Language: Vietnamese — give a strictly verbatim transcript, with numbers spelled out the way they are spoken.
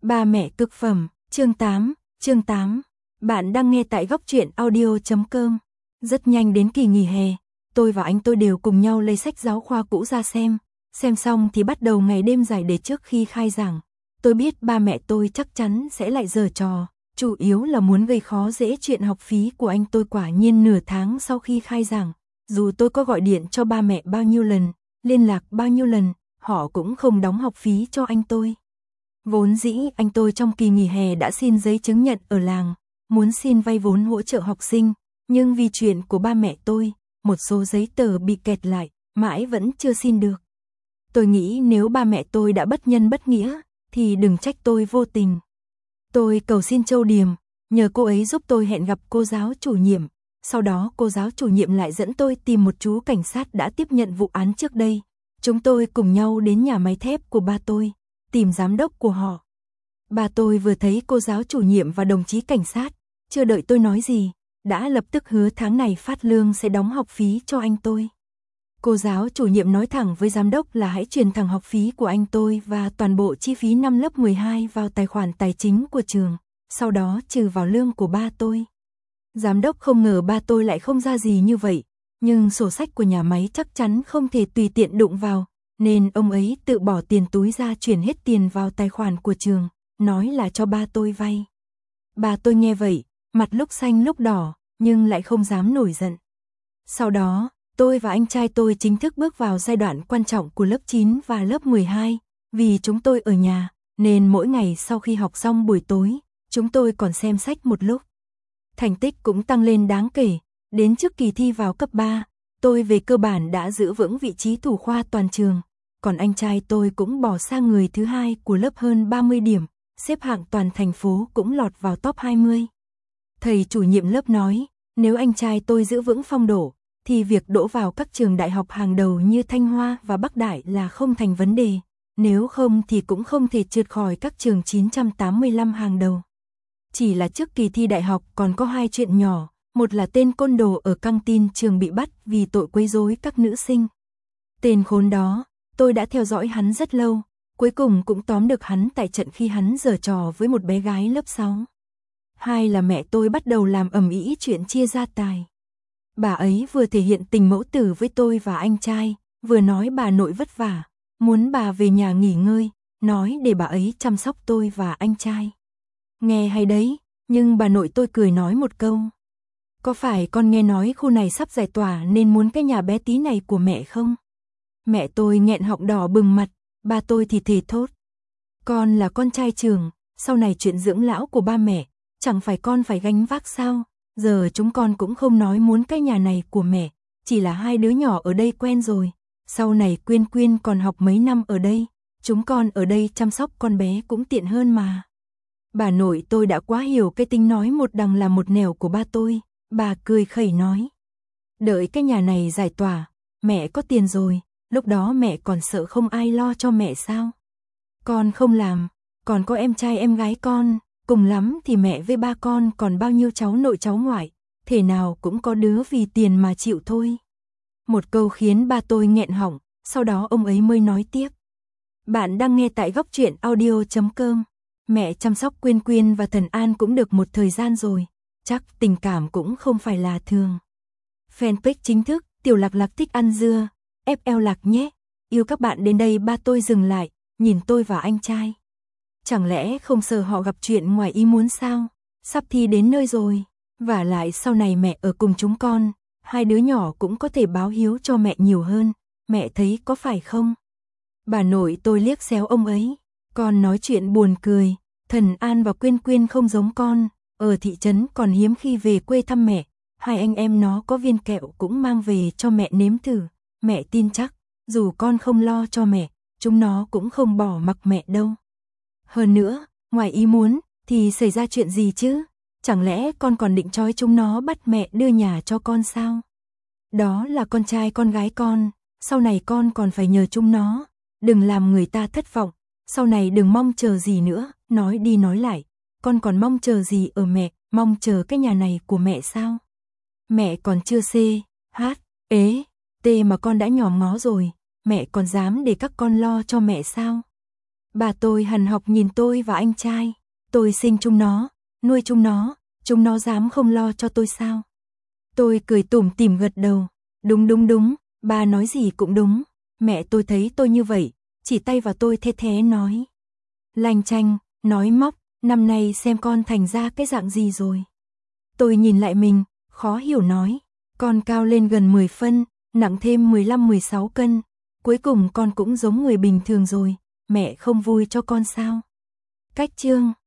Ba mẹ cực phẩm, chương tám, chương tám. Bạn đang nghe tại góc truyện audio chấm com. Rất nhanh đến kỳ nghỉ hè, tôi và anh tôi đều cùng nhau lấy sách giáo khoa cũ ra xem. Xem xong thì bắt đầu ngày đêm dài để trước khi khai giảng. Tôi biết ba mẹ tôi chắc chắn sẽ lại giở trò, chủ yếu là muốn gây khó dễ chuyện học phí của anh tôi. Quả nhiên nửa tháng sau khi khai giảng, dù tôi có gọi điện cho ba mẹ bao nhiêu lần, liên lạc bao nhiêu lần, họ cũng không đóng học phí cho anh tôi. Vốn dĩ anh tôi trong kỳ nghỉ hè đã xin giấy chứng nhận ở làng, muốn xin vay vốn hỗ trợ học sinh, nhưng vì chuyện của ba mẹ tôi, một số giấy tờ bị kẹt lại, mãi vẫn chưa xin được. Tôi nghĩ nếu ba mẹ tôi đã bất nhân bất nghĩa, thì đừng trách tôi vô tình. Tôi cầu xin Châu Điềm, nhờ cô ấy giúp tôi hẹn gặp cô giáo chủ nhiệm, sau đó cô giáo chủ nhiệm lại dẫn tôi tìm một chú cảnh sát đã tiếp nhận vụ án trước đây. Chúng tôi cùng nhau đến nhà máy thép của ba tôi, tìm giám đốc của họ. Ba tôi vừa thấy cô giáo chủ nhiệm và đồng chí cảnh sát, chưa đợi tôi nói gì, đã lập tức hứa tháng này phát lương sẽ đóng học phí cho anh tôi. Cô giáo chủ nhiệm nói thẳng với giám đốc là hãy truyền thẳng học phí của anh tôi và toàn bộ chi phí năm lớp mười hai vào tài khoản tài chính của trường, sau đó trừ vào lương của ba tôi. Giám đốc không ngờ ba tôi lại không ra gì như vậy, nhưng sổ sách của nhà máy chắc chắn không thể tùy tiện đụng vào, nên ông ấy tự bỏ tiền túi ra chuyển hết tiền vào tài khoản của trường, nói là cho ba tôi vay. Ba tôi nghe vậy, mặt lúc xanh lúc đỏ, nhưng lại không dám nổi giận. Sau đó, tôi và anh trai tôi chính thức bước vào giai đoạn quan trọng của lớp chín và lớp mười hai, vì chúng tôi ở nhà, nên mỗi ngày sau khi học xong buổi tối, chúng tôi còn xem sách một lúc. Thành tích cũng tăng lên đáng kể, đến trước kỳ thi vào cấp ba, tôi về cơ bản đã giữ vững vị trí thủ khoa toàn trường, còn anh trai tôi cũng bỏ sang người thứ hai của lớp hơn ba mươi điểm, xếp hạng toàn thành phố cũng lọt vào top hai mươi. Thầy chủ nhiệm lớp nói, nếu anh trai tôi giữ vững phong độ, thì việc đỗ vào các trường đại học hàng đầu như Thanh Hoa và Bắc Đại là không thành vấn đề, nếu không thì cũng không thể trượt khỏi các trường chín trăm tám mươi lăm hàng đầu. Chỉ là trước kỳ thi đại học còn có hai chuyện nhỏ, một là tên côn đồ ở căng tin trường bị bắt vì tội quấy rối các nữ sinh. Tên khốn đó, tôi đã theo dõi hắn rất lâu, cuối cùng cũng tóm được hắn tại trận khi hắn giở trò với một bé gái lớp sáu. Hai là mẹ tôi bắt đầu làm ầm ĩ chuyện chia gia tài. Bà ấy vừa thể hiện tình mẫu tử với tôi và anh trai, vừa nói bà nội vất vả, muốn bà về nhà nghỉ ngơi, nói để bà ấy chăm sóc tôi và anh trai. Nghe hay đấy, nhưng bà nội tôi cười nói một câu. Có phải con nghe nói khu này sắp giải tỏa nên muốn cái nhà bé tí này của mẹ không? Mẹ tôi nghẹn họng đỏ bừng mặt, ba tôi thì thề thốt. Con là con trai trường, sau này chuyện dưỡng lão của ba mẹ, chẳng phải con phải gánh vác sao? Giờ chúng con cũng không nói muốn cái nhà này của mẹ, chỉ là hai đứa nhỏ ở đây quen rồi. Sau này Quyên Quyên còn học mấy năm ở đây, chúng con ở đây chăm sóc con bé cũng tiện hơn mà. Bà nội tôi đã quá hiểu cái tính nói một đằng là một nẻo của ba tôi, bà cười khẩy nói. Đợi cái nhà này giải tỏa, mẹ có tiền rồi, lúc đó mẹ còn sợ không ai lo cho mẹ sao? Con không làm, còn có em trai em gái con, cùng lắm thì mẹ với ba con còn bao nhiêu cháu nội cháu ngoại, thể nào cũng có đứa vì tiền mà chịu thôi. Một câu khiến ba tôi nghẹn họng, sau đó ông ấy mới nói tiếp. Bạn đang nghe tại góc truyện audio chấm com. Mẹ chăm sóc Quyên Quyên và Thần An cũng được một thời gian rồi, chắc tình cảm cũng không phải là thường. Fanpage chính thức, Tiểu Lạc Lạc thích ăn dưa, ép lờ Lạc nhé. Yêu các bạn đến đây. Ba tôi dừng lại, nhìn tôi và anh trai. Chẳng lẽ không sợ họ gặp chuyện ngoài ý muốn sao? Sắp thi đến nơi rồi, vả lại sau này mẹ ở cùng chúng con, hai đứa nhỏ cũng có thể báo hiếu cho mẹ nhiều hơn, mẹ thấy có phải không? Bà nội tôi liếc xéo ông ấy. Con nói chuyện buồn cười, Thần An và Quyên Quyên không giống con, ở thị trấn còn hiếm khi về quê thăm mẹ, hai anh em nó có viên kẹo cũng mang về cho mẹ nếm thử, mẹ tin chắc, dù con không lo cho mẹ, chúng nó cũng không bỏ mặc mẹ đâu. Hơn nữa, ngoài ý muốn, thì xảy ra chuyện gì chứ? Chẳng lẽ con còn định trói chúng nó bắt mẹ đưa nhà cho con sao? Đó là con trai con gái con, sau này con còn phải nhờ chúng nó, đừng làm người ta thất vọng. Sau này đừng mong chờ gì nữa, nói đi nói lại, con còn mong chờ gì ở mẹ, mong chờ cái nhà này của mẹ sao? Mẹ còn chưa C, H, ế, T mà con đã nhòm ngó rồi, mẹ còn dám để các con lo cho mẹ sao? Bà tôi hằn học nhìn tôi và anh trai. Tôi sinh chúng nó, nuôi chúng nó, chúng nó dám không lo cho tôi sao? Tôi cười tủm tỉm gật đầu. Đúng đúng đúng, bà nói gì cũng đúng. Mẹ tôi thấy tôi như vậy, chỉ tay vào tôi the thé nói. Lanh chanh, nói móc, năm nay xem con thành ra cái dạng gì rồi. Tôi nhìn lại mình, khó hiểu nói. Con cao lên gần mười phân, nặng thêm mười lăm mười sáu cân. Cuối cùng con cũng giống người bình thường rồi, mẹ không vui cho con sao? Cách chương